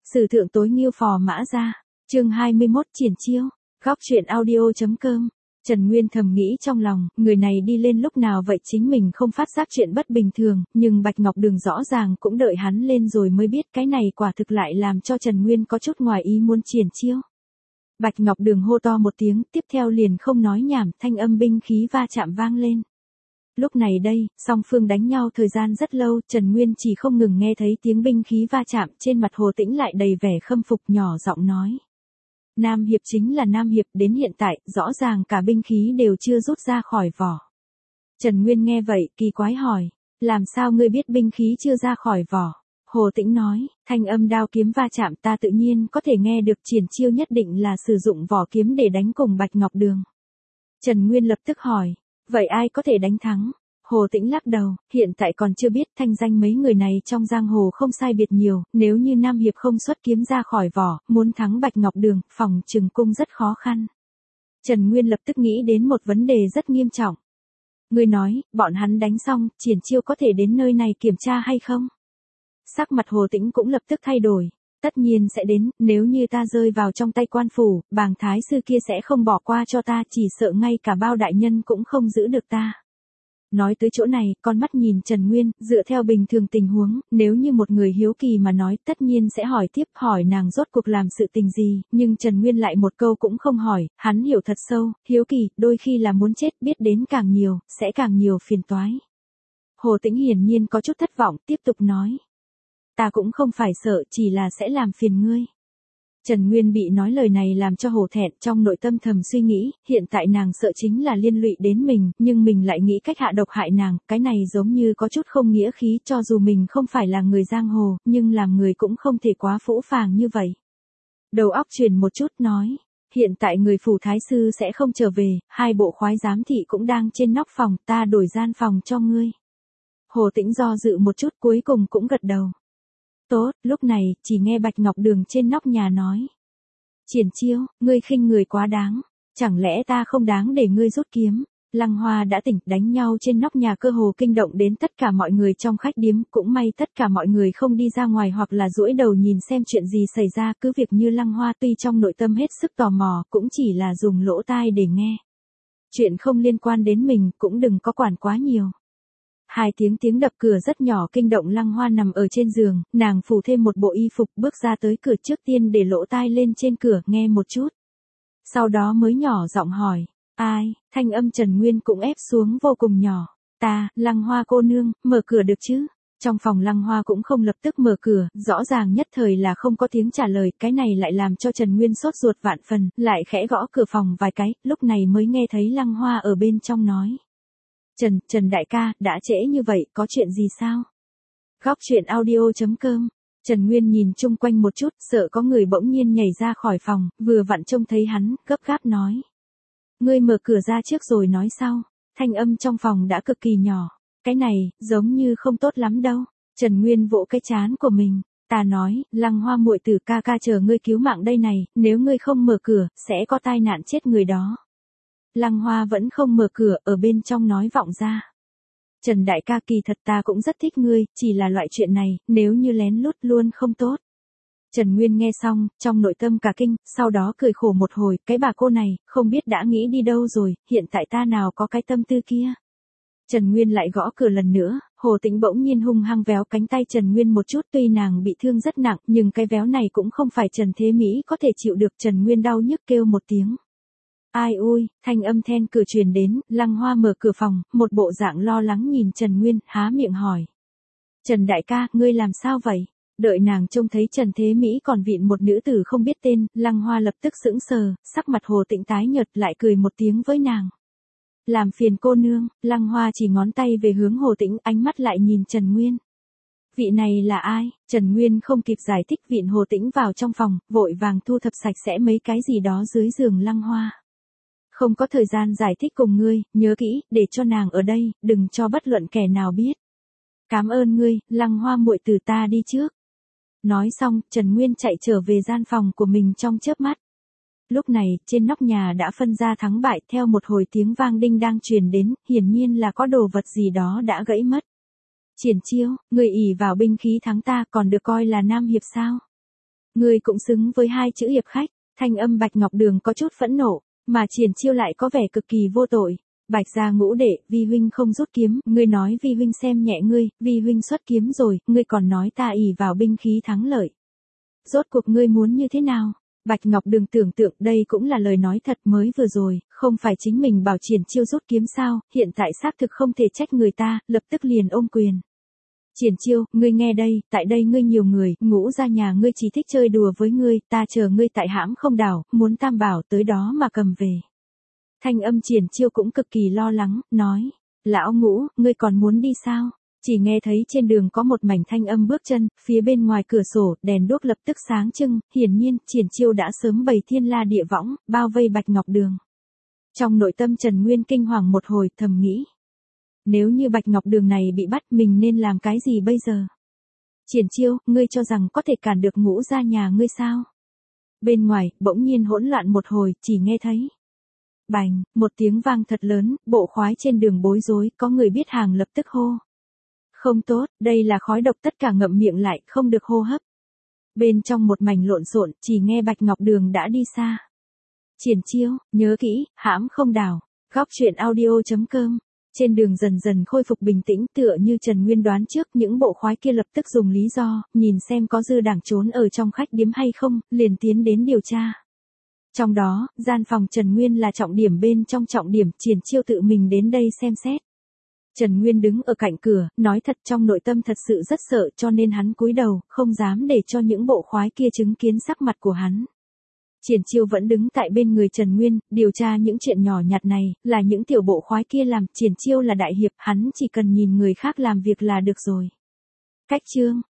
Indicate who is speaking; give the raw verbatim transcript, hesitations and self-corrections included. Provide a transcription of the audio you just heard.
Speaker 1: Sử thượng tối nghiêu phò mã ra. Chương hai mươi mốt triển chiêu. Góc truyện audio.com. Trần Nguyên thầm nghĩ trong lòng, người này đi lên lúc nào vậy, chính mình không phát giác chuyện bất bình thường, nhưng Bạch Ngọc Đường rõ ràng cũng đợi hắn lên rồi mới biết, cái này quả thực lại làm cho Trần Nguyên có chút ngoài ý muốn triển chiêu. Bạch Ngọc Đường hô to một tiếng, tiếp theo liền không nói nhảm, thanh âm binh khí va chạm vang lên. Lúc này đây, song phương đánh nhau thời gian rất lâu, Trần Nguyên chỉ không ngừng nghe thấy tiếng binh khí va chạm, trên mặt Hồ Tĩnh lại đầy vẻ khâm phục, nhỏ giọng nói. Nam Hiệp chính là Nam Hiệp, đến hiện tại, rõ ràng cả binh khí đều chưa rút ra khỏi vỏ. Trần Nguyên nghe vậy, kỳ quái hỏi, làm sao ngươi biết binh khí chưa ra khỏi vỏ? Hồ Tĩnh nói, thanh âm đao kiếm va chạm ta tự nhiên có thể nghe được, triển chiêu nhất định là sử dụng vỏ kiếm để đánh cùng Bạch Ngọc Đường. Trần Nguyên lập tức hỏi, vậy ai có thể đánh thắng? Hồ Tĩnh lắc đầu, hiện tại còn chưa biết, thanh danh mấy người này trong giang hồ không sai biệt nhiều, nếu như Nam Hiệp không xuất kiếm ra khỏi vỏ, muốn thắng Bạch Ngọc Đường, phòng trừng cung rất khó khăn. Trần Nguyên lập tức nghĩ đến một vấn đề rất nghiêm trọng. Ngươi nói, bọn hắn đánh xong, triển chiêu có thể đến nơi này kiểm tra hay không? Sắc mặt Hồ Tĩnh cũng lập tức thay đổi. Tất nhiên sẽ đến, nếu như ta rơi vào trong tay quan phủ, bàng thái sư kia sẽ không bỏ qua cho ta, chỉ sợ ngay cả bao đại nhân cũng không giữ được ta. Nói tới chỗ này, con mắt nhìn Trần Nguyên, dựa theo bình thường tình huống, nếu như một người hiếu kỳ mà nói, tất nhiên sẽ hỏi tiếp, hỏi nàng rốt cuộc làm sự tình gì, nhưng Trần Nguyên lại một câu cũng không hỏi, hắn hiểu thật sâu, hiếu kỳ, đôi khi là muốn chết, biết đến càng nhiều, sẽ càng nhiều phiền toái. Hồ Tĩnh hiển nhiên có chút thất vọng, tiếp tục nói. Ta cũng không phải sợ, chỉ là sẽ làm phiền ngươi. Trần Nguyên bị nói lời này làm cho hổ thẹn, trong nội tâm thầm suy nghĩ, hiện tại nàng sợ chính là liên lụy đến mình, nhưng mình lại nghĩ cách hạ độc hại nàng, cái này giống như có chút không nghĩa khí, cho dù mình không phải là người giang hồ, nhưng làm người cũng không thể quá phũ phàng như vậy. Đầu óc chuyển một chút nói, hiện tại người phủ thái sư sẽ không trở về, hai bộ khoái giám thị cũng đang trên nóc phòng, ta đổi gian phòng cho ngươi. Hồ Tĩnh do dự một chút, cuối cùng cũng gật đầu. Tốt, lúc này, chỉ nghe Bạch Ngọc Đường trên nóc nhà nói. Triển chiêu, ngươi khinh người quá đáng, chẳng lẽ ta không đáng để ngươi rút kiếm? Lăng Hoa đã tỉnh, đánh nhau trên nóc nhà cơ hồ kinh động đến tất cả mọi người trong khách điếm, cũng may tất cả mọi người không đi ra ngoài hoặc là duỗi đầu nhìn xem chuyện gì xảy ra, cứ việc như Lăng Hoa tuy trong nội tâm hết sức tò mò, cũng chỉ là dùng lỗ tai để nghe. Chuyện không liên quan đến mình, cũng đừng có quản quá nhiều. Hai tiếng tiếng đập cửa rất nhỏ kinh động Lăng Hoa nằm ở trên giường, nàng phủ thêm một bộ y phục bước ra tới cửa, trước tiên để lỗ tai lên trên cửa nghe một chút. Sau đó mới nhỏ giọng hỏi, ai, thanh âm Trần Nguyên cũng ép xuống vô cùng nhỏ, ta, Lăng Hoa cô nương, mở cửa được chứ? Trong phòng Lăng Hoa cũng không lập tức mở cửa, rõ ràng nhất thời là không có tiếng trả lời, cái này lại làm cho Trần Nguyên sốt ruột vạn phần, lại khẽ gõ cửa phòng vài cái, lúc này mới nghe thấy Lăng Hoa ở bên trong nói. Trần, Trần đại ca, đã trễ như vậy, có chuyện gì sao? Góc truyện audio.com. Trần Nguyên nhìn chung quanh một chút, sợ có người bỗng nhiên nhảy ra khỏi phòng, vừa vặn trông thấy hắn, gấp gáp nói. Ngươi mở cửa ra trước rồi nói sau, thanh âm trong phòng đã cực kỳ nhỏ, cái này, giống như không tốt lắm đâu. Trần Nguyên vỗ cái trán của mình, ta nói, Lăng Hoa muội tử ca ca chờ ngươi cứu mạng đây này, nếu ngươi không mở cửa, sẽ có tai nạn chết người đó. Lăng Hoa vẫn không mở cửa, ở bên trong nói vọng ra. Trần đại ca, kỳ thật ta cũng rất thích ngươi, chỉ là loại chuyện này, nếu như lén lút luôn không tốt. Trần Nguyên nghe xong, trong nội tâm cả kinh, sau đó cười khổ một hồi, cái bà cô này, không biết đã nghĩ đi đâu rồi, hiện tại ta nào có cái tâm tư kia. Trần Nguyên lại gõ cửa lần nữa, Hồ Tĩnh bỗng nhiên hung hăng véo cánh tay Trần Nguyên một chút, tuy nàng bị thương rất nặng, nhưng cái véo này cũng không phải Trần Thế Mỹ có thể chịu được. Trần Nguyên đau nhức kêu một tiếng. Ai ui, thanh âm then cửa truyền đến, Lăng Hoa mở cửa phòng, một bộ dạng lo lắng nhìn Trần Nguyên, há miệng hỏi. Trần đại ca, ngươi làm sao vậy? Đợi nàng trông thấy Trần Thế Mỹ còn vịn một nữ tử không biết tên, Lăng Hoa lập tức sững sờ, sắc mặt Hồ Tĩnh tái nhợt, lại cười một tiếng với nàng. Làm phiền cô nương, Lăng Hoa chỉ ngón tay về hướng Hồ Tĩnh, ánh mắt lại nhìn Trần Nguyên. Vị này là ai? Trần Nguyên không kịp giải thích, vịn Hồ Tĩnh vào trong phòng, vội vàng thu thập sạch sẽ mấy cái gì đó dưới giường Lăng Hoa. Không có thời gian giải thích cùng ngươi, nhớ kỹ, để cho nàng ở đây, đừng cho bất luận kẻ nào biết. Cảm ơn ngươi, Lăng Hoa muội tử, ta đi trước. Nói xong, Trần Nguyên chạy trở về gian phòng của mình trong chớp mắt. Lúc này, trên nóc nhà đã phân ra thắng bại, theo một hồi tiếng vang đinh đang truyền đến, hiển nhiên là có đồ vật gì đó đã gãy mất. Triển chiêu, người ỷ vào binh khí thắng ta, còn được coi là Nam Hiệp sao? Ngươi cũng xứng với hai chữ hiệp khách. Thanh âm Bạch Ngọc Đường có chút phẫn nộ, mà Triển Chiêu lại có vẻ cực kỳ vô tội. Bạch gia ngũ đệ, vi huynh không rút kiếm, ngươi nói vi huynh xem nhẹ ngươi, vi huynh xuất kiếm rồi, ngươi còn nói ta ỷ vào binh khí thắng lợi. Rốt cuộc ngươi muốn như thế nào? Bạch Ngọc Đường tưởng tượng đây cũng là lời nói thật mới vừa rồi, không phải chính mình bảo Triển Chiêu rút kiếm sao, hiện tại xác thực không thể trách người ta, lập tức liền ôm quyền. Triển Chiêu, ngươi nghe đây, tại đây ngươi nhiều người, Ngũ gia nhà ngươi chỉ thích chơi đùa với ngươi, ta chờ ngươi tại hãm không đảo, muốn tam bảo tới đó mà cầm về. Thanh âm Triển Chiêu cũng cực kỳ lo lắng, nói, lão Ngũ, ngươi còn muốn đi sao? Chỉ nghe thấy trên đường có một mảnh thanh âm bước chân, phía bên ngoài cửa sổ, đèn đuốc lập tức sáng trưng, hiển nhiên, Triển Chiêu đã sớm bày thiên la địa võng, bao vây Bạch Ngọc Đường. Trong nội tâm Trần Nguyên kinh hoàng một hồi, thầm nghĩ. Nếu như Bạch Ngọc Đường này bị bắt, mình nên làm cái gì bây giờ? Triển Chiêu, ngươi cho rằng có thể cản được Ngũ gia nhà ngươi sao? Bên ngoài, bỗng nhiên hỗn loạn một hồi, chỉ nghe thấy. Bành, một tiếng vang thật lớn, bộ khoái trên đường bối rối, có người biết hàng lập tức hô. Không tốt, đây là khói độc, tất cả ngậm miệng lại, không được hô hấp. Bên trong một mảnh lộn xộn, chỉ nghe Bạch Ngọc Đường đã đi xa. Triển Chiêu, nhớ kỹ, hãm không đảo. Góc truyện audio chấm com. Trên đường dần dần khôi phục bình tĩnh, tựa như Trần Nguyên đoán trước, những bộ khoái kia lập tức dùng lý do, nhìn xem có dư đảng trốn ở trong khách điếm hay không, liền tiến đến điều tra. Trong đó, gian phòng Trần Nguyên là trọng điểm bên trong trọng điểm, Triển Chiêu tự mình đến đây xem xét. Trần Nguyên đứng ở cạnh cửa, nói thật trong nội tâm thật sự rất sợ, cho nên hắn cúi đầu, không dám để cho những bộ khoái kia chứng kiến sắc mặt của hắn. Triển Chiêu vẫn đứng tại bên người Trần Nguyên, điều tra những chuyện nhỏ nhặt này, là những tiểu bộ khoái kia làm, Triển Chiêu là đại hiệp, hắn chỉ cần nhìn người khác làm việc là được rồi. Cách chương